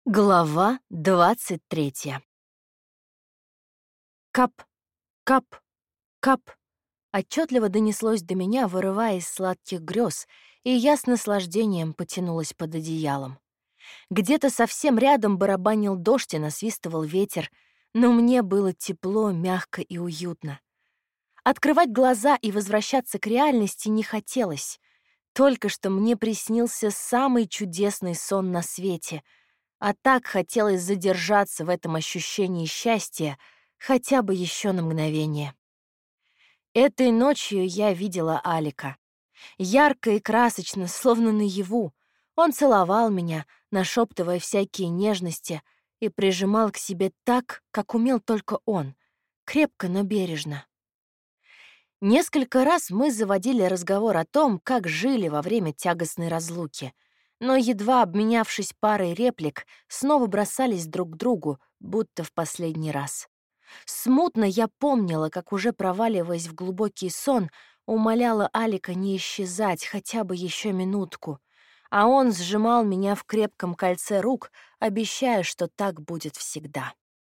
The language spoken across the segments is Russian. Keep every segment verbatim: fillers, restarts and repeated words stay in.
Глава двадцать третья. Кап, кап, кап. Отчетливо донеслось до меня, вырывая из сладких грез, и я с наслаждением потянулась под одеялом. Где-то совсем рядом барабанил дождь и насвистывал ветер, но мне было тепло, мягко и уютно. Открывать глаза и возвращаться к реальности не хотелось. Только что мне приснился самый чудесный сон на свете — а так хотелось задержаться в этом ощущении счастья хотя бы еще на мгновение. Этой ночью я видела Алика. Ярко и красочно, словно наяву. Он целовал меня, нашептывая всякие нежности, и прижимал к себе так, как умел только он, крепко, но бережно. Несколько раз мы заводили разговор о том, как жили во время тягостной разлуки — но, едва обменявшись парой реплик, снова бросались друг к другу, будто в последний раз. Смутно я помнила, как, уже проваливаясь в глубокий сон, умоляла Алика не исчезать хотя бы еще минутку, а он сжимал меня в крепком кольце рук, обещая, что так будет всегда.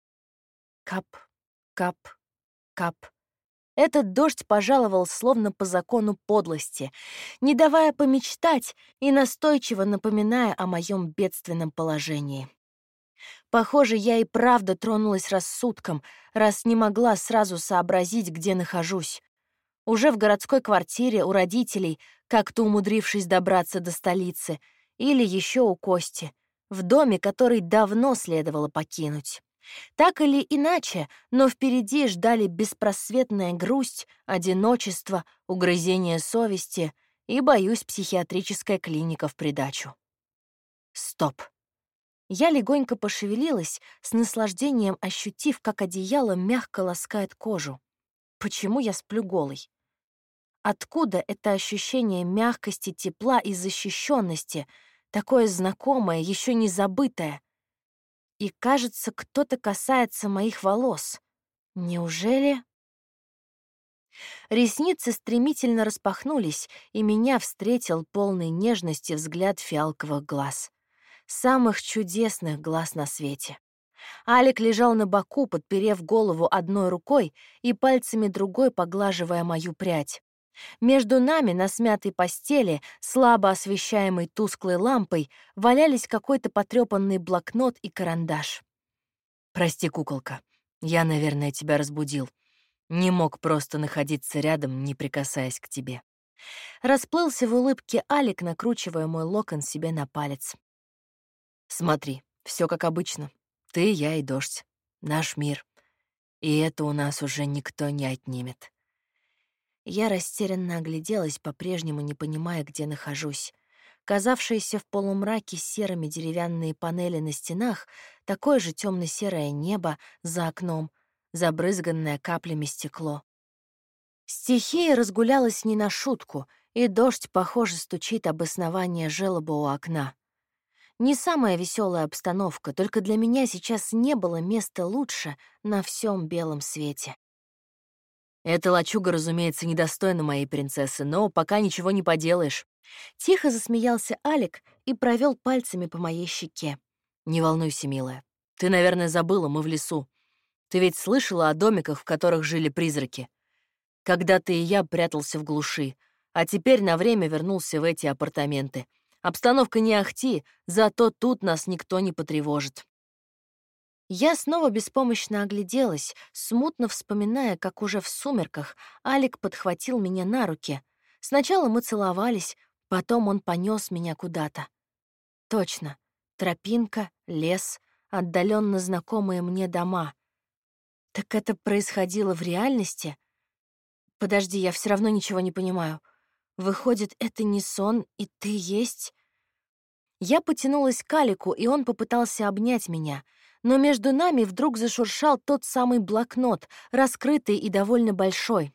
Кап, кап, кап. Этот дождь пожаловал словно по закону подлости, не давая помечтать и настойчиво напоминая о моем бедственном положении. Похоже, я и правда тронулась рассудком, раз не могла сразу сообразить, где нахожусь. Уже в городской квартире у родителей, как-то умудрившись добраться до столицы, или еще у Кости, в доме, который давно следовало покинуть. Так или иначе, но впереди ждали беспросветная грусть, одиночество, угрызение совести и, боюсь, психиатрическая клиника в придачу. Стоп. Я легонько пошевелилась, с наслаждением ощутив, как одеяло мягко ласкает кожу. Почему я сплю голой? Откуда это ощущение мягкости, тепла и защищенности, такое знакомое, еще не забытое? И, кажется, кто-то касается моих волос. Неужели? Ресницы стремительно распахнулись, и меня встретил полный нежности взгляд фиалковых глаз. Самых чудесных глаз на свете. Алик лежал на боку, подперев голову одной рукой и пальцами другой поглаживая мою прядь. Между нами на смятой постели, слабо освещаемой тусклой лампой, валялись какой-то потрёпанный блокнот и карандаш. «Прости, куколка, я, наверное, тебя разбудил. Не мог просто находиться рядом, не прикасаясь к тебе». Расплылся в улыбке Алик, накручивая мой локон себе на палец. «Смотри, все как обычно. Ты, я и дождь. Наш мир. И это у нас уже никто не отнимет». Я растерянно огляделась, по-прежнему не понимая, где нахожусь. Казавшиеся в полумраке серыми деревянные панели на стенах, такое же темно-серое небо за окном, забрызганное каплями стекло. Стихия разгулялась не на шутку, и дождь, похоже, стучит об основание желоба у окна. Не самая веселая обстановка, только для меня сейчас не было места лучше на всем белом свете. Эта лачуга, разумеется, недостойна моей принцессы, но пока ничего не поделаешь. Тихо засмеялся Алик и провел пальцами по моей щеке. Не волнуйся, милая. Ты, наверное, забыла, мы в лесу. Ты ведь слышала о домиках, в которых жили призраки? Когда-то и я прятался в глуши, а теперь на время вернулся в эти апартаменты. Обстановка не ахти, зато тут нас никто не потревожит. Я снова беспомощно огляделась, смутно вспоминая, как уже в сумерках Алик подхватил меня на руки. Сначала мы целовались, потом он понес меня куда-то. Точно, тропинка, лес, отдаленно знакомые мне дома. Так это происходило в реальности? Подожди, я все равно ничего не понимаю. Выходит, это не сон, и ты есть? Я потянулась к Алику, и он попытался обнять меня, но между нами вдруг зашуршал тот самый блокнот, раскрытый и довольно большой.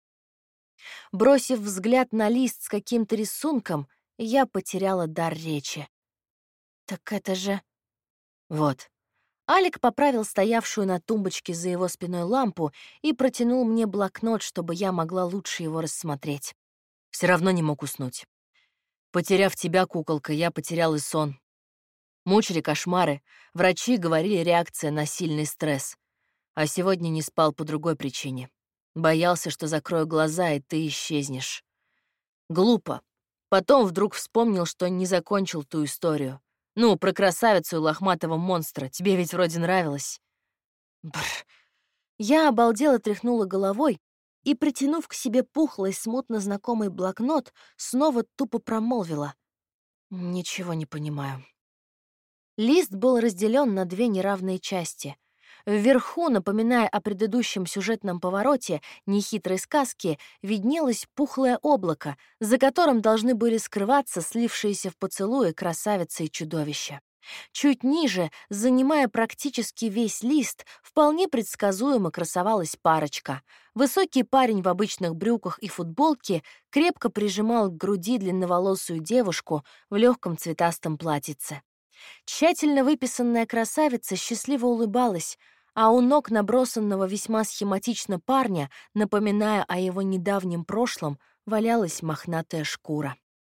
Бросив взгляд на лист с каким-то рисунком, я потеряла дар речи. «Так это же...» «Вот». Алик поправил стоявшую на тумбочке за его спиной лампу и протянул мне блокнот, чтобы я могла лучше его рассмотреть. Все равно не мог уснуть. Потеряв тебя, куколка, я потерял и сон. Мучили кошмары. Врачи говорили, реакция на сильный стресс. А сегодня не спал по другой причине. Боялся, что закрою глаза, и ты исчезнешь. Глупо. Потом вдруг вспомнил, что не закончил ту историю. Ну, про красавицу и лохматого монстра. Тебе ведь вроде нравилось. Бррр. Я обалдело тряхнула головой и, притянув к себе пухлый, смутно знакомый блокнот, снова тупо промолвила. Ничего не понимаю. Лист был разделен на две неравные части. Вверху, напоминая о предыдущем сюжетном повороте нехитрой сказки, виднелось пухлое облако, за которым должны были скрываться слившиеся в поцелуе красавица и чудовище. Чуть ниже, занимая практически весь лист, вполне предсказуемо красовалась парочка. Высокий парень в обычных брюках и футболке крепко прижимал к груди длинноволосую девушку в легком цветастом платьице. Тщательно выписанная красавица счастливо улыбалась, а у ног набросанного весьма схематично парня, напоминая о его недавнем прошлом, валялась мохнатая шкура.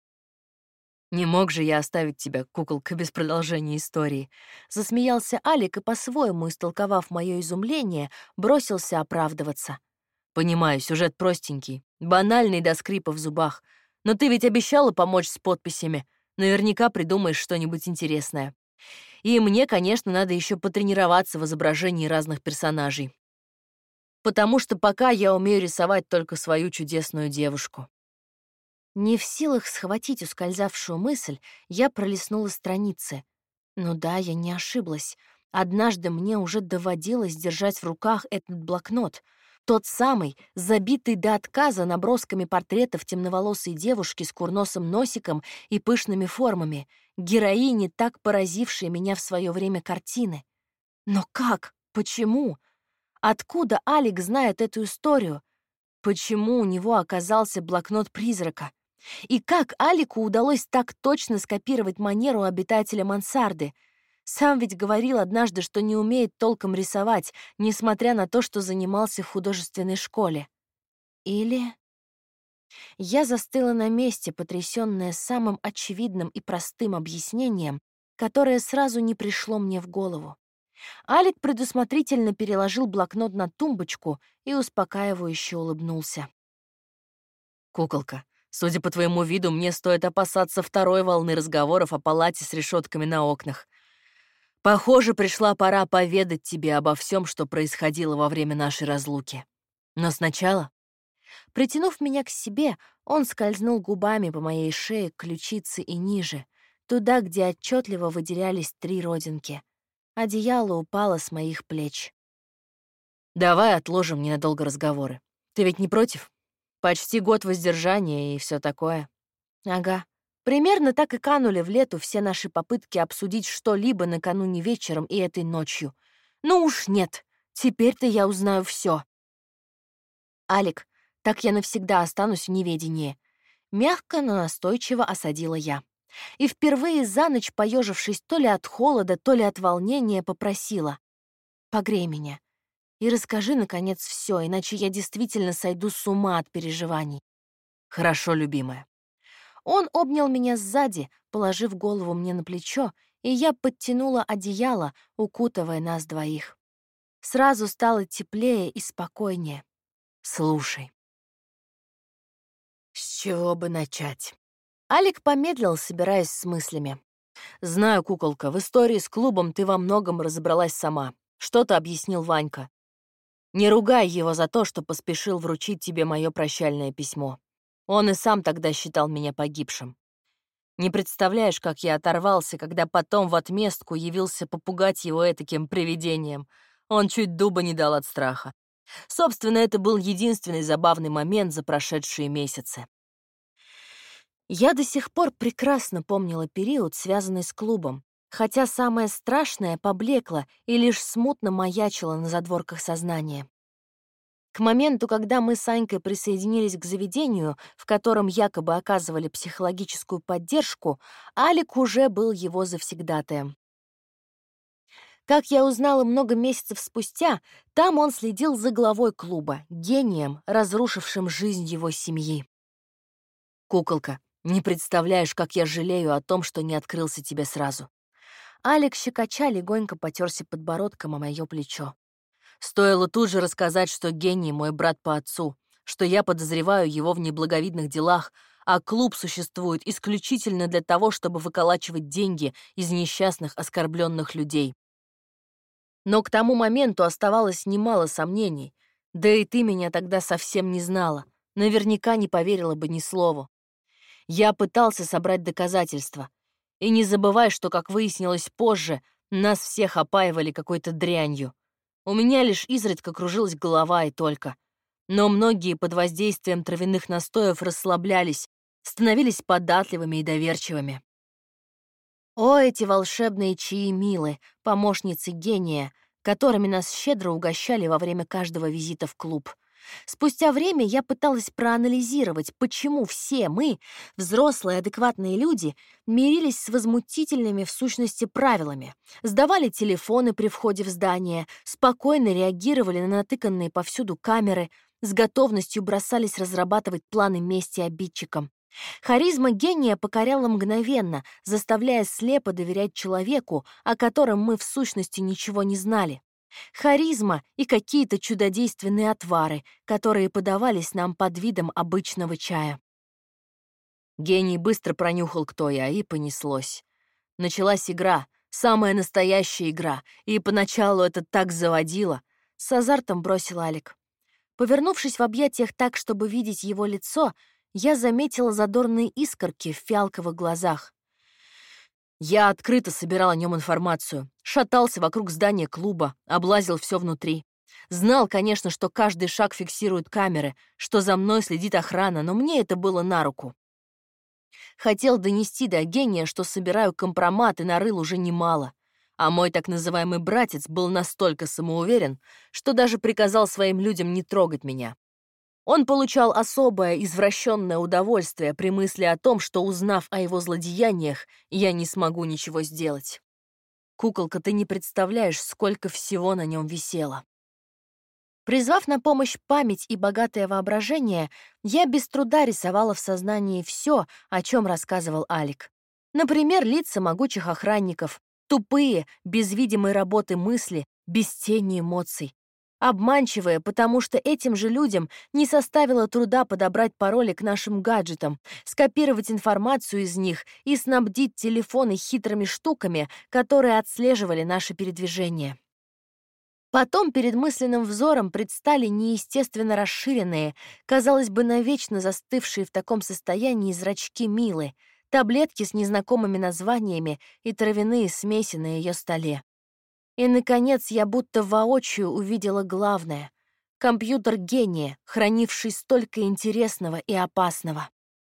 «Не мог же я оставить тебя, куколка, без продолжения истории», — засмеялся Алик и, по-своему истолковав мое изумление, бросился оправдываться. «Понимаю, сюжет простенький, банальный до скрипа в зубах, но ты ведь обещала помочь с подписями. Наверняка придумаешь что-нибудь интересное. И мне, конечно, надо еще потренироваться в изображении разных персонажей. Потому что пока я умею рисовать только свою чудесную девушку». Не в силах схватить ускользавшую мысль, я пролистнула страницы. Ну да, я не ошиблась. Однажды мне уже доводилось держать в руках этот блокнот. Тот самый, забитый до отказа набросками портретов темноволосой девушки с курносым носиком и пышными формами, героини, так поразившей меня в свое время картины. Но как? Почему? Откуда Алик знает эту историю? Почему у него оказался блокнот призрака? И как Алику удалось так точно скопировать манеру обитателя мансарды? Сам ведь говорил однажды, что не умеет толком рисовать, несмотря на то, что занимался в художественной школе. Или... Я застыла на месте, потрясённая самым очевидным и простым объяснением, которое сразу не пришло мне в голову. Алик предусмотрительно переложил блокнот на тумбочку и успокаивающе улыбнулся. «Куколка, судя по твоему виду, мне стоит опасаться второй волны разговоров о палате с решетками на окнах. Похоже, пришла пора поведать тебе обо всем, что происходило во время нашей разлуки. Но сначала...» Притянув меня к себе, он скользнул губами по моей шее к ключице и ниже, туда, где отчетливо выделялись три родинки. Одеяло упало с моих плеч. «Давай отложим ненадолго разговоры. Ты ведь не против? Почти год воздержания и все такое». «Ага. Примерно так и канули в лету все наши попытки обсудить что-либо накануне вечером и этой ночью. Ну уж нет. Теперь-то я узнаю все. Алик, так я навсегда останусь в неведении». Мягко, но настойчиво осадила я. И впервые за ночь, поежившись то ли от холода, то ли от волнения, попросила: «Погрей меня и расскажи, наконец, все, иначе я действительно сойду с ума от переживаний». «Хорошо, любимая». Он обнял меня сзади, положив голову мне на плечо, и я подтянула одеяло, укутывая нас двоих. Сразу стало теплее и спокойнее. «Слушай». «С чего бы начать?» Алик помедлил, собираясь с мыслями. «Знаю, куколка, в истории с клубом ты во многом разобралась сама. Что-то объяснил Ванька. Не ругай его за то, что поспешил вручить тебе мое прощальное письмо. Он и сам тогда считал меня погибшим. Не представляешь, как я оторвался, когда потом в отместку явился попугать его этаким привидением. Он чуть дуба не дал от страха. Собственно, это был единственный забавный момент за прошедшие месяцы». Я до сих пор прекрасно помнила период, связанный с клубом, хотя самое страшное поблекло и лишь смутно маячило на задворках сознания. К моменту, когда мы с Анькой присоединились к заведению, в котором якобы оказывали психологическую поддержку, Алик уже был его завсегдатаем. Как я узнала много месяцев спустя, там он следил за главой клуба, гением, разрушившим жизнь его семьи. «Куколка, не представляешь, как я жалею о том, что не открылся тебе сразу». Алик щекоча легонько потерся подбородком о мое плечо. Стоило тут же рассказать, что Гений мой брат по отцу, что я подозреваю его в неблаговидных делах, а клуб существует исключительно для того, чтобы выколачивать деньги из несчастных оскорбленных людей. Но к тому моменту оставалось немало сомнений, да и ты меня тогда совсем не знала, наверняка не поверила бы ни слову. Я пытался собрать доказательства. И не забывай, что, как выяснилось позже, нас всех опаивали какой-то дрянью. У меня лишь изредка кружилась голова и только. Но многие под воздействием травяных настоев расслаблялись, становились податливыми и доверчивыми. О, эти волшебные чаи Милы, помощницы Гения, которыми нас щедро угощали во время каждого визита в клуб. Спустя время я пыталась проанализировать, почему все мы, взрослые адекватные люди, мирились с возмутительными в сущности правилами, сдавали телефоны при входе в здание, спокойно реагировали на натыканные повсюду камеры, с готовностью бросались разрабатывать планы мести обидчикам. Харизма Гения покоряла мгновенно, заставляя слепо доверять человеку, о котором мы в сущности ничего не знали. Харизма и какие-то чудодейственные отвары, которые подавались нам под видом обычного чая. Гений быстро пронюхал, кто я, и понеслось. Началась игра, самая настоящая игра, и поначалу это так заводило. С азартом бросил Алик. Повернувшись в объятиях так, чтобы видеть его лицо, я заметила задорные искорки в фиалковых глазах. Я открыто собирал о нем информацию, шатался вокруг здания клуба, облазил все внутри. Знал, конечно, что каждый шаг фиксируют камеры, что за мной следит охрана, но мне это было на руку. Хотел донести до Гения, что собираю компромат и нарыл уже немало. А мой так называемый братец был настолько самоуверен, что даже приказал своим людям не трогать меня. Он получал особое извращенное удовольствие при мысли о том, что, узнав о его злодеяниях, я не смогу ничего сделать. Куколка, ты не представляешь, сколько всего на нем висело. Призвав на помощь память и богатое воображение, я без труда рисовала в сознании все, о чем рассказывал Алик. Например, лица могучих охранников, тупые, без видимой работы мысли, без тени эмоций. Обманчивые, потому что этим же людям не составило труда подобрать пароли к нашим гаджетам, скопировать информацию из них и снабдить телефоны хитрыми штуками, которые отслеживали наши передвижения. Потом перед мысленным взором предстали неестественно расширенные, казалось бы, навечно застывшие в таком состоянии зрачки Милы, таблетки с незнакомыми названиями и травяные смеси на ее столе. И, наконец, я будто воочию увидела главное — компьютер Гения, хранивший столько интересного и опасного.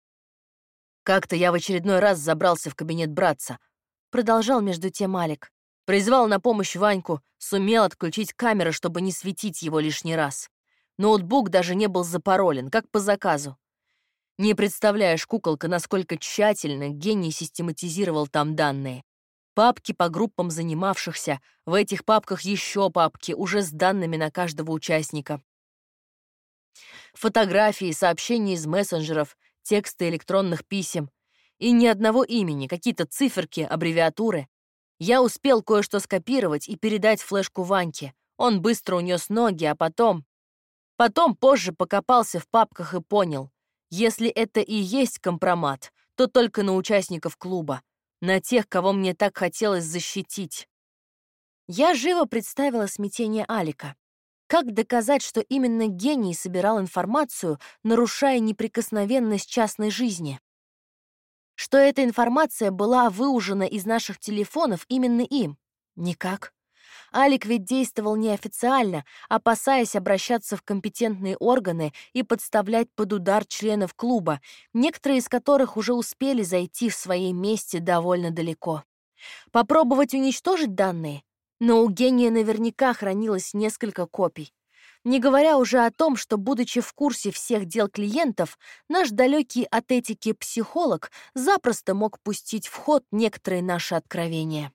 Как-то я в очередной раз забрался в кабинет братца, продолжал между тем Алик. Призвал на помощь Ваньку, сумел отключить камеры, чтобы не светить его лишний раз. Ноутбук даже не был запаролен, как по заказу. Не представляешь, куколка, насколько тщательно Гений систематизировал там данные. Папки по группам занимавшихся, в этих папках еще папки, уже с данными на каждого участника. Фотографии, сообщения из мессенджеров, тексты электронных писем. И ни одного имени, какие-то циферки, аббревиатуры. Я успел кое-что скопировать и передать флешку Ваньке. Он быстро унес ноги, а потом... Потом позже покопался в папках и понял, если это и есть компромат, то только на участников клуба. На тех, кого мне так хотелось защитить. Я живо представила смятение Алика. Как доказать, что именно Гений собирал информацию, нарушая неприкосновенность частной жизни? Что эта информация была выужена из наших телефонов именно им? Никак. Алик ведь действовал неофициально, опасаясь обращаться в компетентные органы и подставлять под удар членов клуба, некоторые из которых уже успели зайти в своей мести довольно далеко. Попробовать уничтожить данные? Но у Гения наверняка хранилось несколько копий. Не говоря уже о том, что, будучи в курсе всех дел клиентов, наш далекий от этики психолог запросто мог пустить в ход некоторые наши откровения.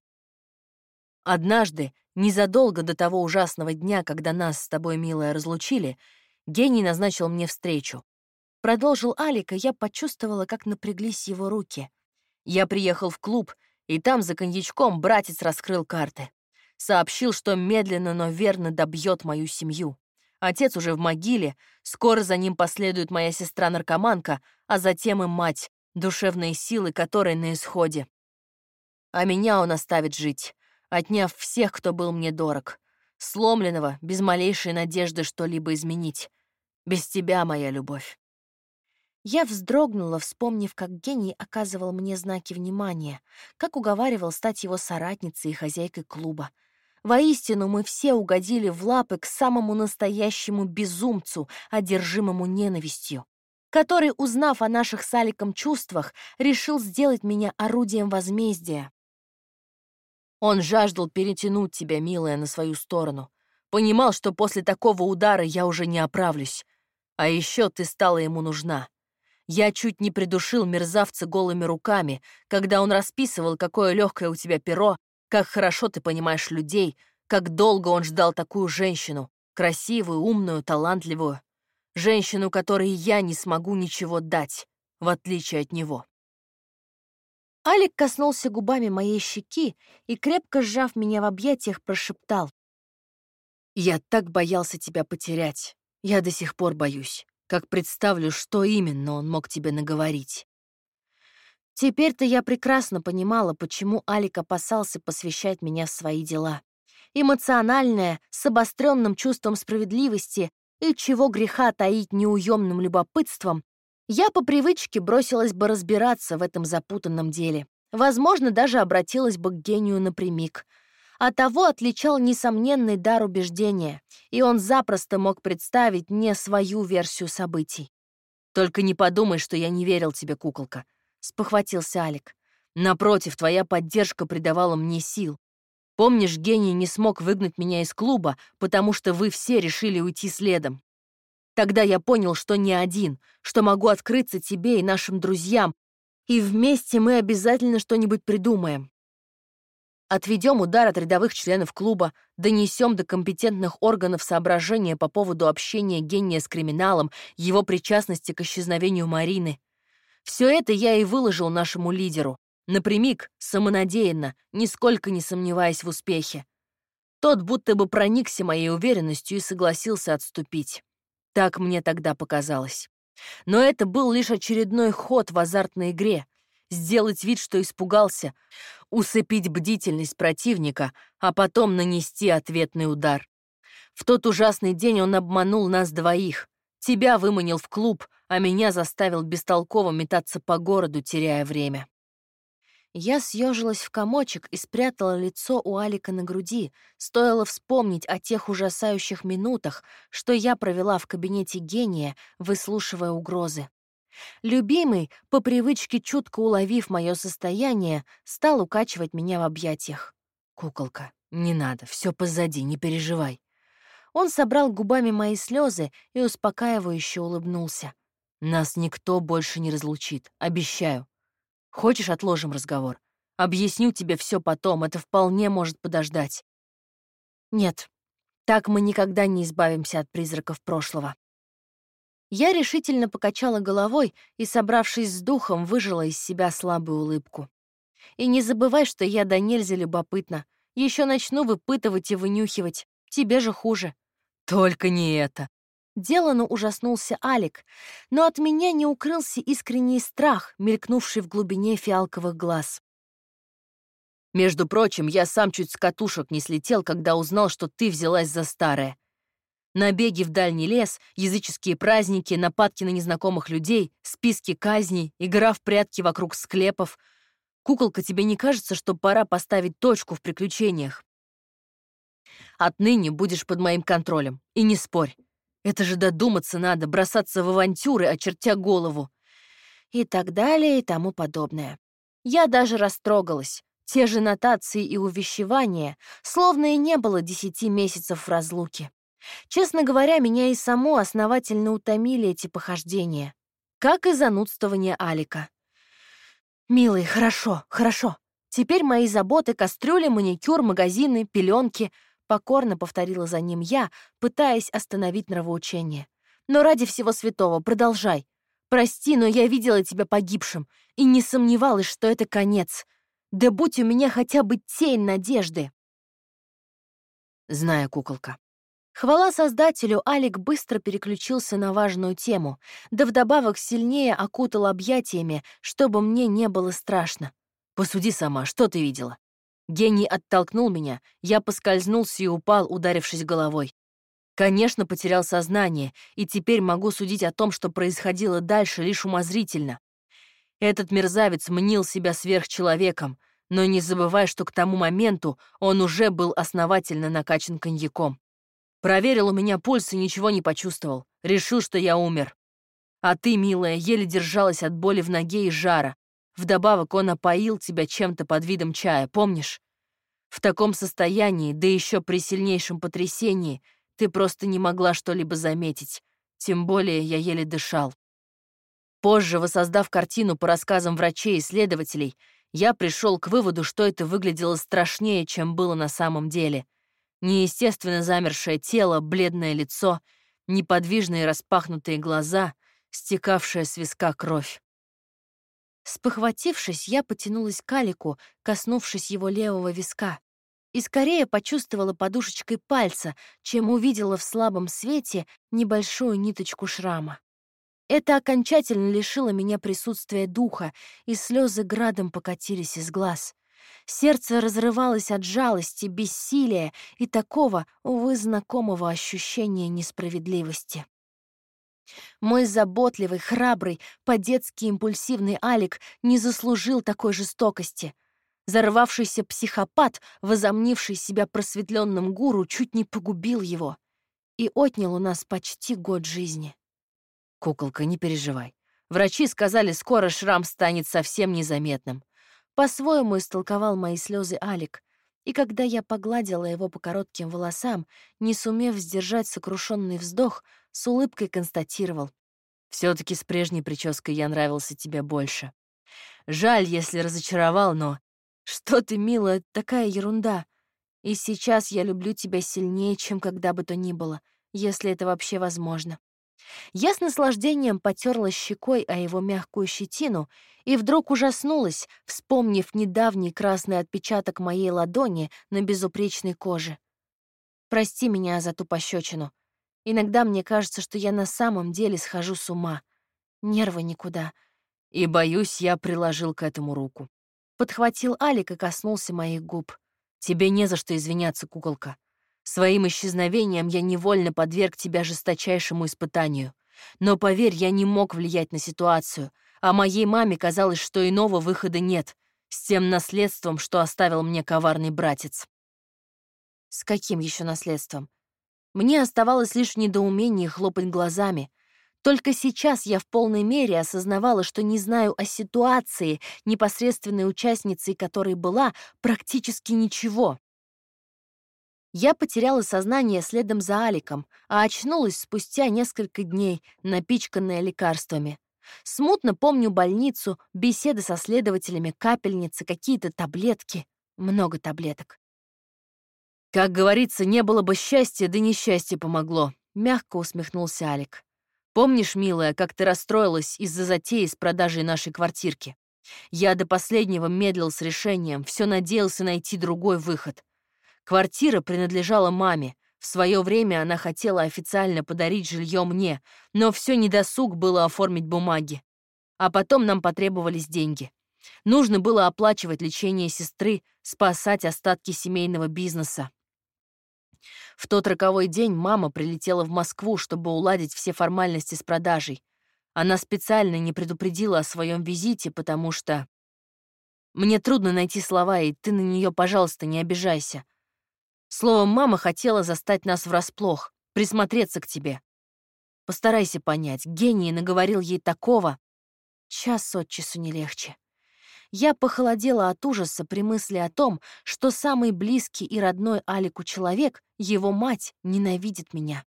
Однажды, незадолго до того ужасного дня, когда нас с тобой, милая, разлучили, Гений назначил мне встречу. Продолжил Алик, и я почувствовала, как напряглись его руки. Я приехал в клуб, И там за коньячком братец раскрыл карты. Сообщил, что медленно, но верно добьет мою семью. Отец уже в могиле, скоро за ним последует моя сестра-наркоманка, а затем и мать, душевные силы которой на исходе. А меня он оставит жить, отняв всех, кто был мне дорог. Сломленного, без малейшей надежды что-либо изменить. Без тебя, моя любовь. Я вздрогнула, вспомнив, как гений оказывал мне знаки внимания, как уговаривал стать его соратницей и хозяйкой клуба. Воистину, мы все угодили в лапы к самому настоящему безумцу, одержимому ненавистью, который, узнав о наших с Аликом чувствах, решил сделать меня орудием возмездия. Он жаждал перетянуть тебя, милая, на свою сторону. Понимал, что после такого удара я уже не оправлюсь. А еще ты стала ему нужна. Я чуть не придушил мерзавца голыми руками, когда он расписывал, какое легкое у тебя перо, как хорошо ты понимаешь людей, как долго он ждал такую женщину, красивую, умную, талантливую. Женщину, которой я не смогу ничего дать, в отличие от него. Алик коснулся губами моей щеки и, крепко сжав меня в объятиях, прошептал: «Я так боялся тебя потерять. Я до сих пор боюсь. Как представлю, что именно он мог тебе наговорить». Теперь-то я прекрасно понимала, почему Алик опасался посвящать меня в свои дела. Эмоциональное, с обостренным чувством справедливости и, чего греха таить, неуемным любопытством, я по привычке бросилась бы разбираться в этом запутанном деле. Возможно, даже обратилась бы к гению напрямик. А того отличал несомненный дар убеждения, и он запросто мог представить мне свою версию событий. «Только не подумай, что я не верил тебе, куколка», — спохватился Алик. «Напротив, твоя поддержка придавала мне сил. Помнишь, гений не смог выгнать меня из клуба, потому что вы все решили уйти следом. Тогда я понял, что не один, что могу открыться тебе и нашим друзьям, и вместе мы обязательно что-нибудь придумаем. Отведем удар от рядовых членов клуба, донесем до компетентных органов соображения по поводу общения гения с криминалом, его причастности к исчезновению Марины. Все это я и выложил нашему лидеру, напрямик, самонадеянно, нисколько не сомневаясь в успехе. Тот будто бы проникся моей уверенностью и согласился отступить. Так мне тогда показалось. Но это был лишь очередной ход в азартной игре. Сделать вид, что испугался, усыпить бдительность противника, а потом нанести ответный удар. В тот ужасный день он обманул нас двоих. Тебя выманил в клуб, а меня заставил бестолково метаться по городу, теряя время. Я съежилась в комочек и спрятала лицо у Алика на груди. Стоило вспомнить о тех ужасающих минутах, что я провела в кабинете гения, выслушивая угрозы. Любимый, по привычке чутко уловив мое состояние, стал укачивать меня в объятиях. «Куколка, не надо, все позади, не переживай». Он собрал губами мои слезы и успокаивающе улыбнулся. «Нас никто больше не разлучит, обещаю. Хочешь, отложим разговор? Объясню тебе все потом, это вполне может подождать». «Нет, так мы никогда не избавимся от призраков прошлого». Я решительно покачала головой и, собравшись с духом, выжила из себя слабую улыбку. «И не забывай, что я до нельзя любопытна. Еще начну выпытывать и вынюхивать. Тебе же хуже». «Только не это!» Делано ужаснулся Алик, но от меня не укрылся искренний страх, мелькнувший в глубине фиалковых глаз. «Между прочим, я сам чуть с катушек не слетел, когда узнал, что ты взялась за старое. Набеги в дальний лес, языческие праздники, нападки на незнакомых людей, списки казней, игра в прятки вокруг склепов. Куколка, тебе не кажется, что пора поставить точку в приключениях? Отныне будешь под моим контролем, и не спорь. Это же додуматься надо, бросаться в авантюры, очертя голову». И так далее, и тому подобное. Я даже растрогалась. Те же нотации и увещевания, словно и не было десяти месяцев в разлуке. Честно говоря, меня и само основательно утомили эти похождения, как и занудствование Алика. «Милый, хорошо, хорошо. Теперь мои заботы — кастрюли, маникюр, магазины, пеленки», — покорно повторила за ним я, пытаясь остановить нравоучение. «Но ради всего святого продолжай. Прости, но я видела тебя погибшим и не сомневалась, что это конец. Да будь у меня хотя бы тень надежды. Знаю, куколка. Хвала создателю, Алик быстро переключился на важную тему, да вдобавок сильнее окутал объятиями, чтобы мне не было страшно. Посуди сама, что ты видела? Гений оттолкнул меня, я поскользнулся и упал, ударившись головой. Конечно, потерял сознание, и теперь могу судить о том, что происходило дальше, лишь умозрительно. Этот мерзавец мнил себя сверхчеловеком, но не забывай, что к тому моменту он уже был основательно накачан коньяком. Проверил у меня пульс и ничего не почувствовал. Решил, что я умер. А ты, милая, еле держалась от боли в ноге и жара. Вдобавок он опоил тебя чем-то под видом чая, помнишь? В таком состоянии, да еще при сильнейшем потрясении, ты просто не могла что-либо заметить. Тем более я еле дышал. Позже, воссоздав картину по рассказам врачей и следователей, я пришел к выводу, что это выглядело страшнее, чем было на самом деле. Неестественно замершее тело, бледное лицо, неподвижные распахнутые глаза, стекавшая с виска кровь. Спохватившись, я потянулась к Алику, коснувшись его левого виска, и скорее почувствовала подушечкой пальца, чем увидела в слабом свете небольшую ниточку шрама. Это окончательно лишило меня присутствия духа, и слезы градом покатились из глаз. Сердце разрывалось от жалости, бессилия и такого, увы, знакомого ощущения несправедливости. Мой заботливый, храбрый, по-детски импульсивный Алик не заслужил такой жестокости. Зарвавшийся психопат, возомнивший себя просветленным гуру, чуть не погубил его и отнял у нас почти год жизни. Куколка, не переживай. Врачи сказали, скоро шрам станет совсем незаметным. По-своему истолковал мои слезы Алик, и когда я погладила его по коротким волосам, не сумев сдержать сокрушенный вздох, с улыбкой констатировал: «Все-таки с прежней прической я нравился тебе больше. Жаль, если разочаровал, но... Что ты, милая, такая ерунда. И сейчас я люблю тебя сильнее, чем когда бы то ни было, если это вообще возможно». Я с наслаждением потерла щекой о его мягкую щетину и вдруг ужаснулась, вспомнив недавний красный отпечаток моей ладони на безупречной коже. Прости меня за ту пощечину. Иногда мне кажется, что я на самом деле схожу с ума. Нервы никуда. И, боюсь, я приложил к этому руку. Подхватил Алик и коснулся моих губ. Тебе не за что извиняться, куколка. Своим исчезновением я невольно подверг тебя жесточайшему испытанию. Но, поверь, я не мог влиять на ситуацию, а моей маме казалось, что иного выхода нет, с тем наследством, что оставил мне коварный братец. С каким еще наследством? Мне оставалось лишь в недоумении хлопать глазами. Только сейчас я в полной мере осознавала, что не знаю о ситуации, непосредственной участницей которой была, практически ничего. Я потеряла сознание следом за Аликом, а очнулась спустя несколько дней, напичканная лекарствами. Смутно помню больницу, беседы со следователями, капельницы, какие-то таблетки. Много таблеток. «Как говорится, не было бы счастья, да несчастье помогло», — мягко усмехнулся Алик. «Помнишь, милая, как ты расстроилась из-за затеи с продажей нашей квартирки? Я до последнего медлил с решением, все надеялся найти другой выход. Квартира принадлежала маме. В свое время она хотела официально подарить жилье мне, но все недосуг было оформить бумаги. А потом нам потребовались деньги. Нужно было оплачивать лечение сестры, спасать остатки семейного бизнеса. В тот роковой день мама прилетела в Москву, чтобы уладить все формальности с продажей. Она специально не предупредила о своем визите, потому что... Мне трудно найти слова, и ты на нее, пожалуйста, не обижайся. Словом, мама хотела застать нас врасплох, присмотреться к тебе. Постарайся понять, гений наговорил ей такого. Час от часу не легче. Я похолодела от ужаса при мысли о том, что самый близкий и родной Алику человек, его мать, ненавидит меня.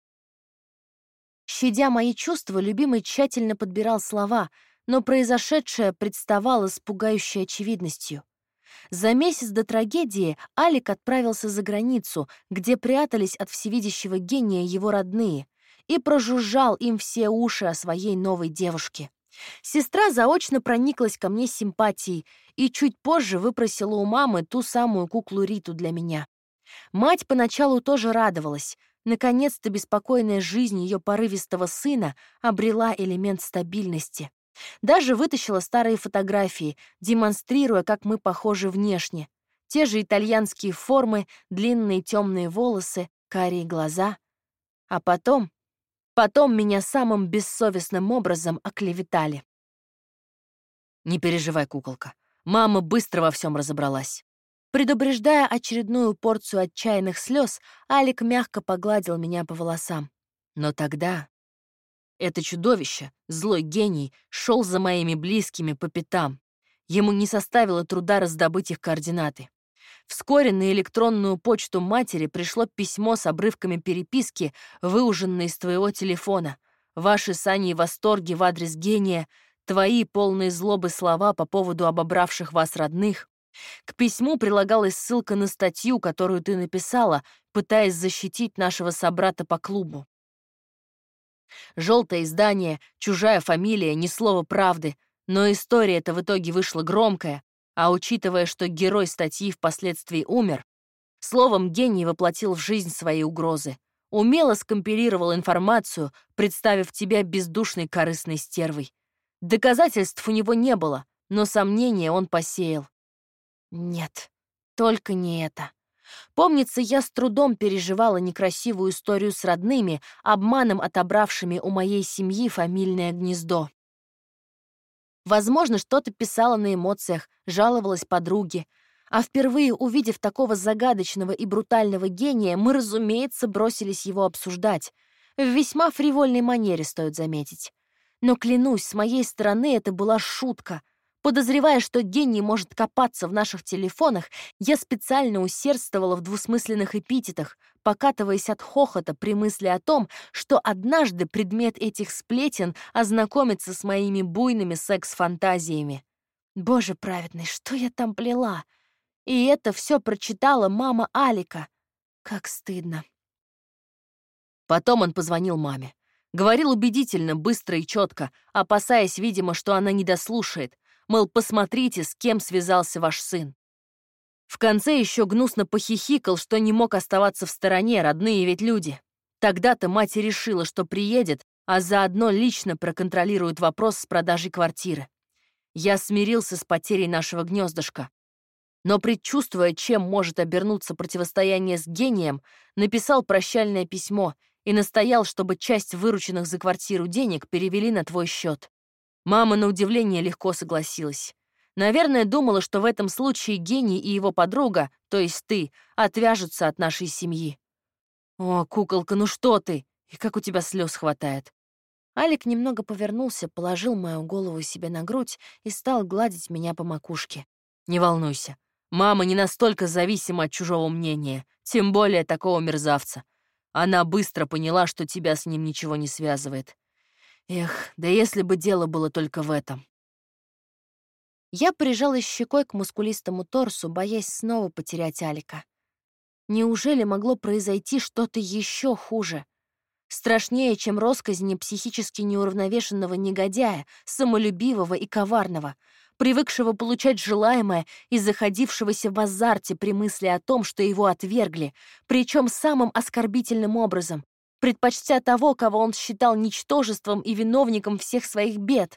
Щадя мои чувства, любимый тщательно подбирал слова, но произошедшее представало с пугающей очевидностью. За месяц до трагедии Алик отправился за границу, где прятались от всевидящего гения его родные, и прожужжал им все уши о своей новой девушке. Сестра заочно прониклась ко мне симпатией и чуть позже выпросила у мамы ту самую куклу Риту для меня. Мать поначалу тоже радовалась. Наконец-то беспокойная жизнь ее порывистого сына обрела элемент стабильности. Даже вытащила старые фотографии, демонстрируя, как мы похожи внешне. Те же итальянские формы, длинные темные волосы, карие глаза. А потом... Потом меня самым бессовестным образом оклеветали. «Не переживай, куколка. Мама быстро во всем разобралась». Предупреждая очередную порцию отчаянных слез, Алик мягко погладил меня по волосам. Но тогда это чудовище, злой гений, шел за моими близкими по пятам. Ему не составило труда раздобыть их координаты. Вскоре на электронную почту матери пришло письмо с обрывками переписки, выуженной из твоего телефона. Ваши с Аней восторги в адрес гения, твои полные злобы слова по поводу обобравших вас родных. К письму прилагалась ссылка на статью, которую ты написала, пытаясь защитить нашего собрата по клубу. Желтое издание, чужая фамилия, ни слова правды, но история-то в итоге вышла громкая, а учитывая, что герой статьи впоследствии умер, словом, гений воплотил в жизнь свои угрозы, умело скомпилировал информацию, представив тебя бездушной корыстной стервой. Доказательств у него не было, но сомнения он посеял. Нет, только не это. Помнится, я с трудом переживала некрасивую историю с родными, обманом отобравшими у моей семьи фамильное гнездо. Возможно, что-то писала на эмоциях, жаловалась подруге. А впервые увидев такого загадочного и брутального гения, мы, разумеется, бросились его обсуждать. В весьма фривольной манере, стоит заметить. Но, клянусь, с моей стороны это была шутка. Подозревая, что гений может копаться в наших телефонах, я специально усердствовала в двусмысленных эпитетах, покатываясь от хохота при мысли о том, что однажды предмет этих сплетен ознакомится с моими буйными секс-фантазиями. Боже праведный, что я там плела? И это все прочитала мама Алика. Как стыдно. Потом он позвонил маме. Говорил убедительно, быстро и четко, опасаясь, видимо, что она не дослушает. Мол, посмотрите, с кем связался ваш сын. В конце еще гнусно похихикал, что не мог оставаться в стороне, родные ведь люди. Тогда-то мать и решила, что приедет, а заодно лично проконтролирует вопрос с продажей квартиры. Я смирился с потерей нашего гнездышка. Но, предчувствуя, чем может обернуться противостояние с гением, написал прощальное письмо и настоял, чтобы часть вырученных за квартиру денег перевели на твой счет. Мама, на удивление, легко согласилась. Наверное, думала, что в этом случае гений и его подруга, то есть ты, отвяжутся от нашей семьи. О, куколка, ну что ты? И как у тебя слез хватает. Алик немного повернулся, положил мою голову себе на грудь и стал гладить меня по макушке. Не волнуйся. Мама не настолько зависима от чужого мнения, тем более такого мерзавца. Она быстро поняла, что тебя с ним ничего не связывает. Эх, да если бы дело было только в этом. Я прижалась щекой к мускулистому торсу, боясь снова потерять Алика. Неужели могло произойти что-то еще хуже? Страшнее, чем россказни психически неуравновешенного негодяя, самолюбивого и коварного, привыкшего получать желаемое и заходившегося в азарте при мысли о том, что его отвергли, причем самым оскорбительным образом, предпочтя того, кого он считал ничтожеством и виновником всех своих бед.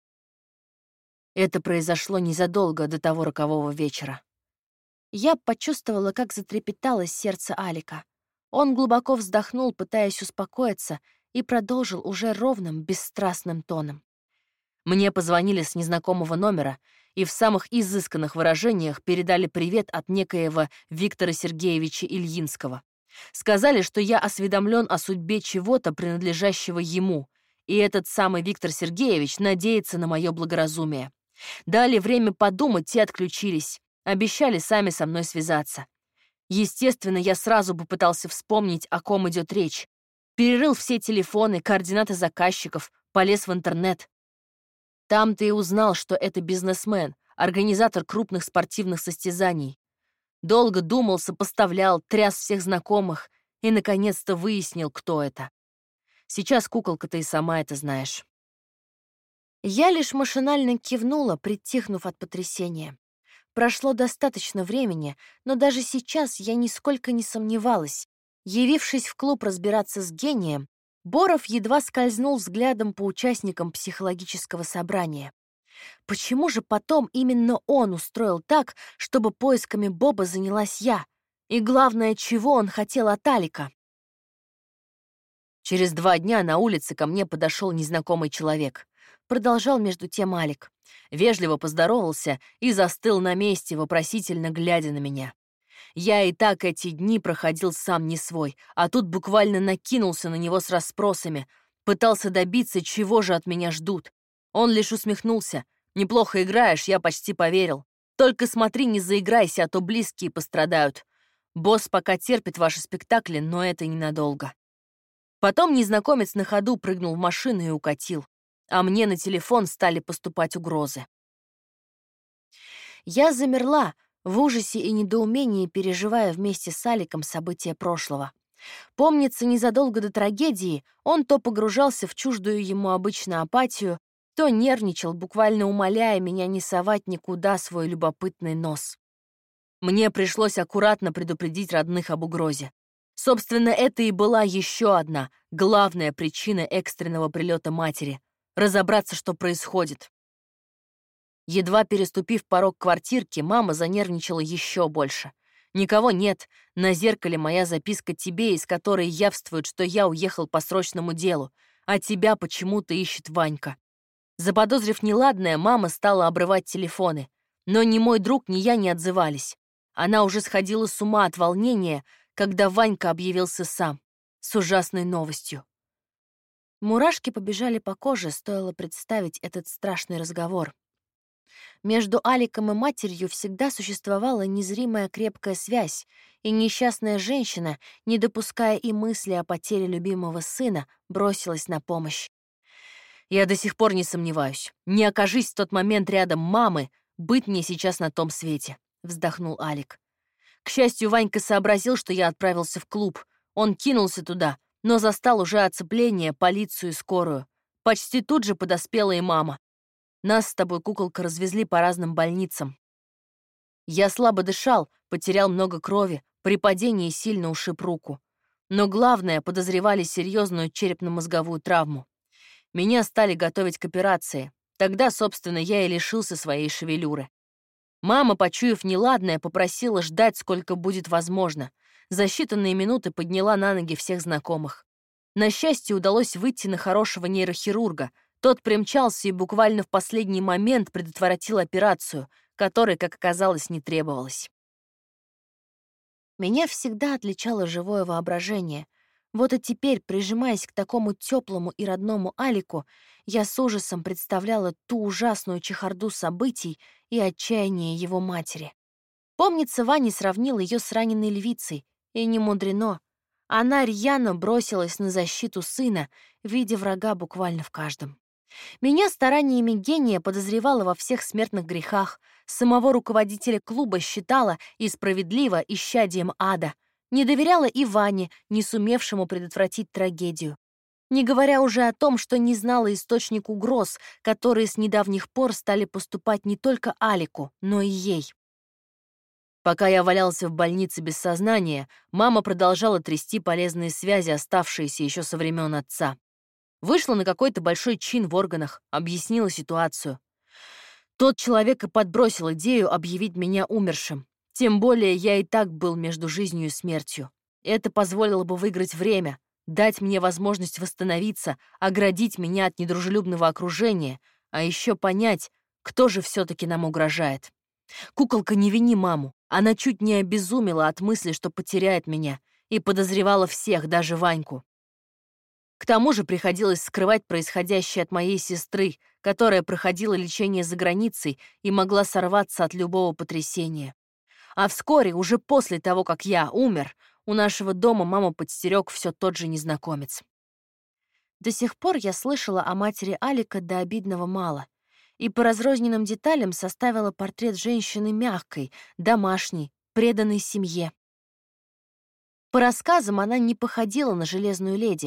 Это произошло незадолго до того рокового вечера. Я почувствовала, как затрепетало сердце Алика. Он глубоко вздохнул, пытаясь успокоиться, и продолжил уже ровным, бесстрастным тоном. Мне позвонили с незнакомого номера и в самых изысканных выражениях передали привет от некоего Виктора Сергеевича Ильинского. Сказали, что я осведомлен о судьбе чего-то, принадлежащего ему, и этот самый Виктор Сергеевич надеется на мое благоразумие. Дали время подумать и отключились. Обещали сами со мной связаться. Естественно, я сразу попытался вспомнить, о ком идет речь. Перерыл все телефоны, координаты заказчиков, полез в интернет. Там-то и узнал, что это бизнесмен, организатор крупных спортивных состязаний. Долго думал, сопоставлял, тряс всех знакомых и, наконец-то, выяснил, кто это. Сейчас, куколка, ты и сама это знаешь. Я лишь машинально кивнула, притихнув от потрясения. Прошло достаточно времени, но даже сейчас я нисколько не сомневалась. Явившись в клуб разбираться с гением, Боров едва скользнул взглядом по участникам психологического собрания. Почему же потом именно он устроил так, чтобы поисками Боба занялась я? И главное, чего он хотел от Алика? Через два дня на улице ко мне подошел незнакомый человек. Продолжал между тем Алик. Вежливо поздоровался и застыл на месте, вопросительно глядя на меня. Я и так эти дни проходил сам не свой, а тут буквально накинулся на него с расспросами, пытался добиться, чего же от меня ждут. Он лишь усмехнулся. «Неплохо играешь, я почти поверил. Только смотри, не заиграйся, а то близкие пострадают. Босс пока терпит ваши спектакли, но это ненадолго». Потом незнакомец на ходу прыгнул в машину и укатил, а мне на телефон стали поступать угрозы. Я замерла, в ужасе и недоумении переживая вместе с Аликом события прошлого. Помнится, незадолго до трагедии он то погружался в чуждую ему обычно апатию, то нервничал, буквально умоляя меня не совать никуда свой любопытный нос. Мне пришлось аккуратно предупредить родных об угрозе. Собственно, это и была еще одна, главная причина экстренного прилета матери — разобраться, что происходит. Едва переступив порог квартирки, мама занервничала еще больше. Никого нет, на зеркале моя записка тебе, из которой явствует, что я уехал по срочному делу, а тебя почему-то ищет Ванька. Заподозрив неладное, мама стала обрывать телефоны, но ни мой друг, ни я не отзывались. Она уже сходила с ума от волнения, когда Ванька объявился сам, с ужасной новостью. Мурашки побежали по коже, стоило представить этот страшный разговор. Между Аликом и матерью всегда существовала незримая крепкая связь, и несчастная женщина, не допуская и мысли о потере любимого сына, бросилась на помощь. Я до сих пор не сомневаюсь. Не окажись в тот момент рядом мамы, быть мне сейчас на том свете, — вздохнул Алик. К счастью, Ванька сообразил, что я отправился в клуб. Он кинулся туда, но застал уже оцепление, полицию и скорую. Почти тут же подоспела и мама. Нас с тобой, куколка, развезли по разным больницам. Я слабо дышал, потерял много крови, при падении сильно ушиб руку. Но главное, подозревали серьезную черепно-мозговую травму. Меня стали готовить к операции. Тогда, собственно, я и лишился своей шевелюры. Мама, почуяв неладное, попросила ждать, сколько будет возможно. За считанные минуты подняла на ноги всех знакомых. На счастье, удалось выйти на хорошего нейрохирурга. Тот примчался и буквально в последний момент предотвратил операцию, которой, как оказалось, не требовалось. Меня всегда отличало живое воображение. Вот и теперь, прижимаясь к такому теплому и родному Алику, я с ужасом представляла ту ужасную чехарду событий и отчаяние его матери. Помнится, Ваня сравнил ее с раненой львицей, и не мудрено. Она рьяно бросилась на защиту сына, видя врага буквально в каждом. Меня стараниями гения подозревала во всех смертных грехах, самого руководителя клуба считала и справедливо исчадием ада, не доверяла и Ване, не сумевшему предотвратить трагедию. Не говоря уже о том, что не знала источник угроз, которые с недавних пор стали поступать не только Алику, но и ей. Пока я валялся в больнице без сознания, мама продолжала трясти полезные связи, оставшиеся еще со времен отца. Вышла на какой-то большой чин в органах, объяснила ситуацию. Тот человек и подбросил идею объявить меня умершим. Тем более я и так был между жизнью и смертью. Это позволило бы выиграть время, дать мне возможность восстановиться, оградить меня от недружелюбного окружения, а еще понять, кто же все-таки нам угрожает. Куколка, не вини маму. Она чуть не обезумела от мысли, что потеряет меня, и подозревала всех, даже Ваньку. К тому же приходилось скрывать происходящее от моей сестры, которая проходила лечение за границей и могла сорваться от любого потрясения. А вскоре, уже после того, как я умер, у нашего дома маму подстерег все тот же незнакомец. До сих пор я слышала о матери Алика до обидного мало, и по разрозненным деталям составила портрет женщины мягкой, домашней, преданной семье. По рассказам она не походила на железную леди,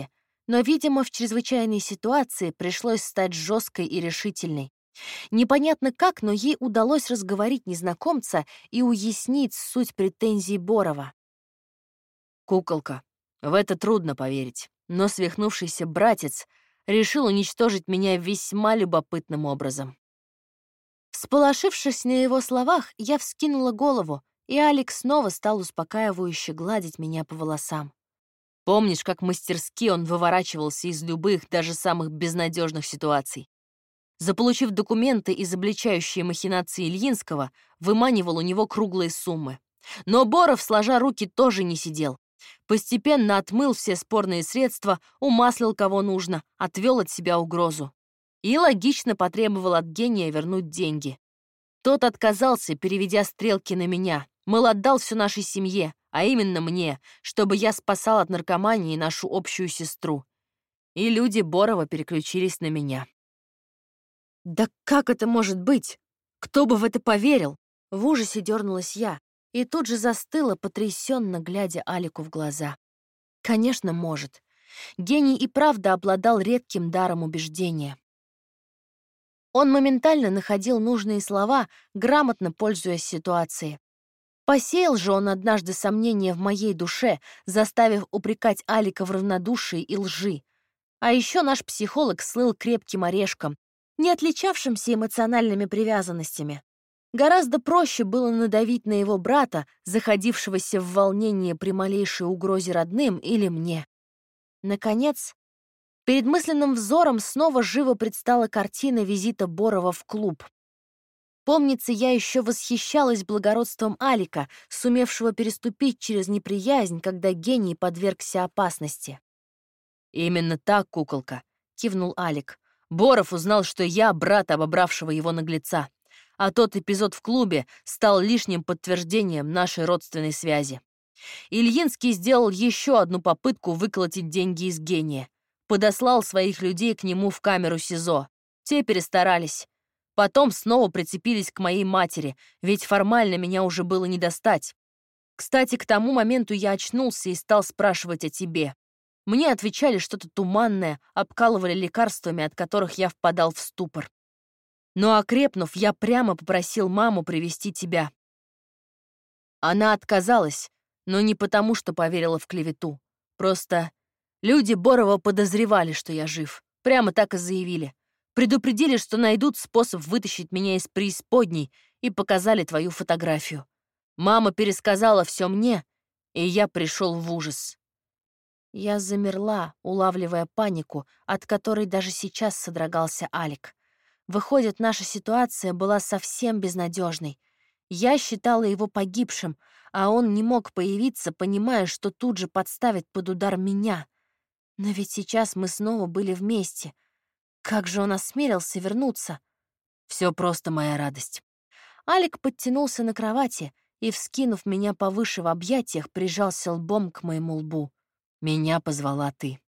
Но, видимо, в чрезвычайной ситуации пришлось стать жесткой и решительной. Непонятно как, но ей удалось разговорить незнакомца и уяснить суть претензий Борова. «Куколка, в это трудно поверить, но свихнувшийся братец решил уничтожить меня весьма любопытным образом». Всполошившись на его словах, я вскинула голову, и Алекс снова стал успокаивающе гладить меня по волосам. Помнишь, как мастерски он выворачивался из любых, даже самых безнадежных ситуаций? Заполучив документы, изобличающие махинации Ильинского, выманивал у него круглые суммы. Но Боров, сложа руки, тоже не сидел. Постепенно отмыл все спорные средства, умаслил кого нужно, отвел от себя угрозу. И логично потребовал от гения вернуть деньги. Тот отказался, переведя стрелки на меня. Мол, отдал все нашей семье, а именно мне, чтобы я спасал от наркомании нашу общую сестру. И люди Борова переключились на меня. «Да как это может быть? Кто бы в это поверил?» В ужасе дернулась я и тут же застыла, потрясенно глядя Алику в глаза. Конечно, может. Гений и правда обладал редким даром убеждения. Он моментально находил нужные слова, грамотно пользуясь ситуацией. Посеял же он однажды сомнения в моей душе, заставив упрекать Алика в равнодушии и лжи. А еще наш психолог слыл крепким орешком, не отличавшимся эмоциональными привязанностями. Гораздо проще было надавить на его брата, заходившегося в волнение при малейшей угрозе родным или мне. Наконец, перед мысленным взором снова живо предстала картина визита Борова в клуб. Помнится, я еще восхищалась благородством Алика, сумевшего переступить через неприязнь, когда гений подвергся опасности. «Именно так, куколка», — кивнул Алик. «Боров узнал, что я брат обобравшего его наглеца, а тот эпизод в клубе стал лишним подтверждением нашей родственной связи. Ильинский сделал еще одну попытку выколотить деньги из гения. Подослал своих людей к нему в камеру СИЗО. Те перестарались. Потом снова прицепились к моей матери, ведь формально меня уже было не достать. Кстати, к тому моменту я очнулся и стал спрашивать о тебе. Мне отвечали что-то туманное, обкалывали лекарствами, от которых я впадал в ступор. Но окрепнув, я прямо попросил маму привести тебя. Она отказалась, но не потому, что поверила в клевету. Просто люди Борова подозревали, что я жив. Прямо так и заявили. Предупредили, что найдут способ вытащить меня из преисподней, и показали твою фотографию. Мама пересказала все мне, и я пришел в ужас. Я замерла, улавливая панику, от которой даже сейчас содрогался Алик. Выходит, наша ситуация была совсем безнадежной. Я считала его погибшим, а он не мог появиться, понимая, что тут же подставит под удар меня. Но ведь сейчас мы снова были вместе. Как же он осмелился вернуться? Все просто, моя радость. Алик подтянулся на кровати и, вскинув меня повыше в объятиях, прижался лбом к моему лбу. Меня позвала ты.